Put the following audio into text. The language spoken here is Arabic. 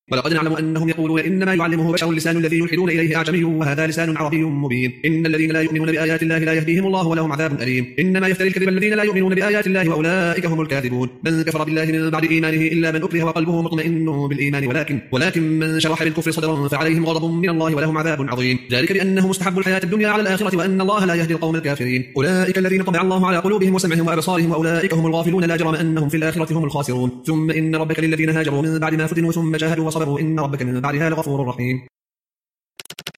ولقد نعلم أنهم يقولون إنما يعلمه بشر لسان الذي يلحدون إليه أعجمي وهذا لسان عربي مبين إن الذين لا يؤمنون بآيات الله لا يهديهم الله ولهم عذاب أليم إنما يفتري الكذب الذين لا يؤمنون بآيات الله وأولئك هم الكاذبون من كفر بالله من بعد إيمانه إلا من أكره وقلبه مطمئن بالإيمان ولكن من شرح بالكفر صدرا فعليهم غضب من الله ولهم عذاب عظيم ذلك بأنه مستحب الحياة الدنيا على الآخرة وأن الله لا يهدي القوم الكافرين أولئك الذين طبع الله على قلوبهم وسمعهم وأبصارهم وأولئك هم الغافلون لا جرم أنهم في الآخرة هم الخاسرون ثم إن ربك للذين هاجروا من بعد ما فتنوا ثم جاهدوا وصبروا إن ربك من بعدها لغفور رحيم